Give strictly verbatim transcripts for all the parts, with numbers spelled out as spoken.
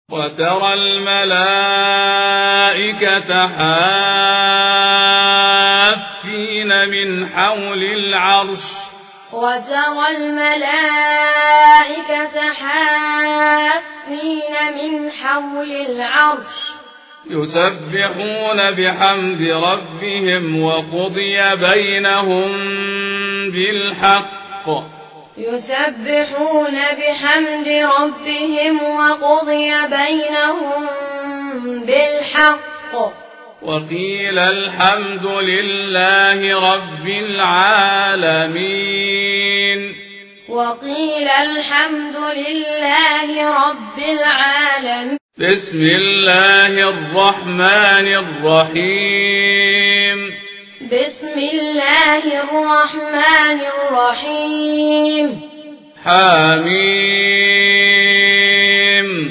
وترى الملائكة حافين من حول العرش وترى الملائكة حافين من حول العرش يسبحون بحمد ربهم وقضي بينهم بالحق يسبحون بحمد ربهم وقضي بينهم بالحق وقيل الحمد لله رب العالمين وقيل الحمد لله رب العالمين. بسم الله الرحمن الرحيم. بسم الله الرحمن الرحيم. حميم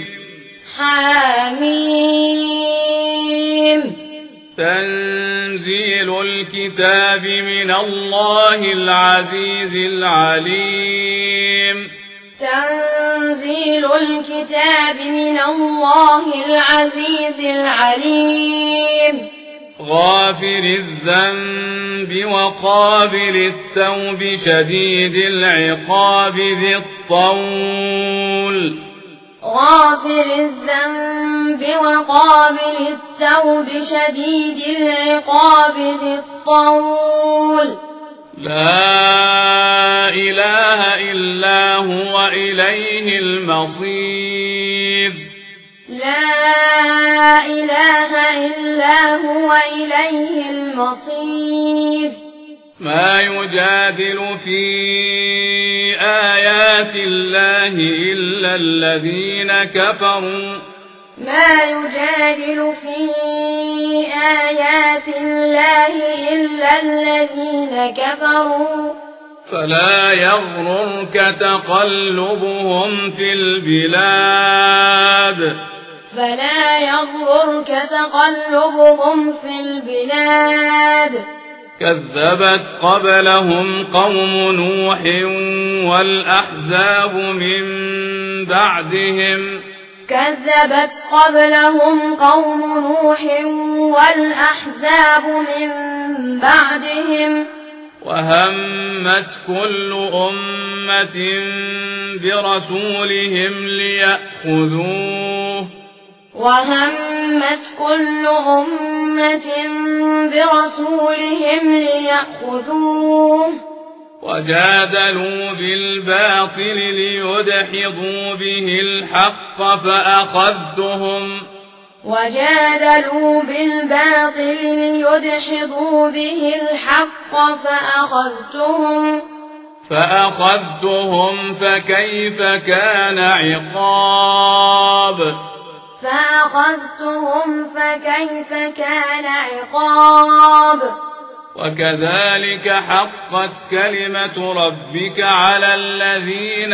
حميم. تنزيل الكتاب من الله العزيز العليم. تنزيل الكتاب من الله العزيز العليم. غافر الذنب وقابل التوب شديد العقاب ذي الطول. غافر الذنب وقابل التوب شديد العقاب ذي الطول. لا إله إلا هو إليه المصير. لا إله إلا هو إليه المصير. ما يجادل في آيات الله إلا الذين كفروا. ما يجادل في آيات الله إلا الذين كفروا. فلا يغررك تقلبهم في البلاد. فلا يغررك تقلبهم في البلاد. كذبت قبلهم قوم نوح والأحزاب من بعدهم. كذبت قبلهم قوم نوح والأحزاب من بعدهم. وهمت كل أمة برسولهم ليأخذوه. وهمت كل أمة برسولهم ليأخذوه. وجادلوا بالباطل ليدحضوا به الحق فأخذتهم. وجادلوا بالباطل ليدحضوا به الحق فأخذتهم. فأخذتهم فكيف كان عقاب. فأخذتهم فكيف كان عقاب. وكذلك حقت كلمة ربك على الذين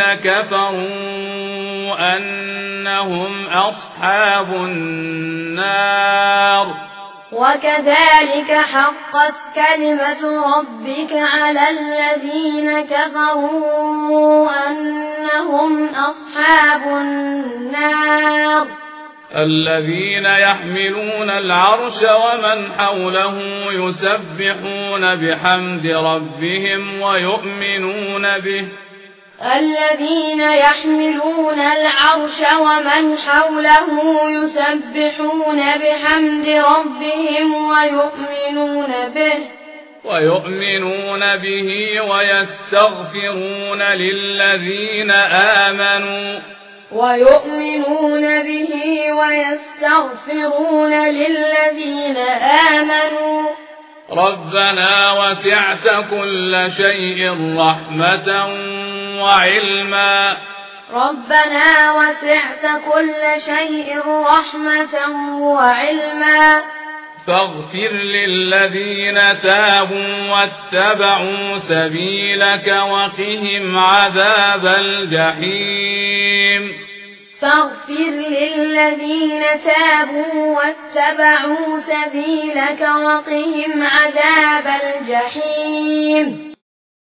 كفروا أنهم أصحاب النار. وكذلك حقت كلمة ربك على الذين كفروا أنهم أصحاب النار. الذين يحملون العرش ومن حوله يسبحون بحمد ربهم ويؤمنون به. الذين يحملون العرش ومن حوله يسبحون بحمد ربهم ويؤمنون به. ويؤمنون به ويستغفرون للذين آمنوا. ويؤمنون به ويستغفرون للذين آمنوا. ربنا وسعت كل شيء رحمة وعلما. ربنا وسعت كل شيء رحمة وعلما. فاغفر للذين تابوا واتبعوا سبيلك وقهم عذاب الجحيم. فاغفر للذين تابوا واتبعوا سبيلك وقهم عذاب الجحيم.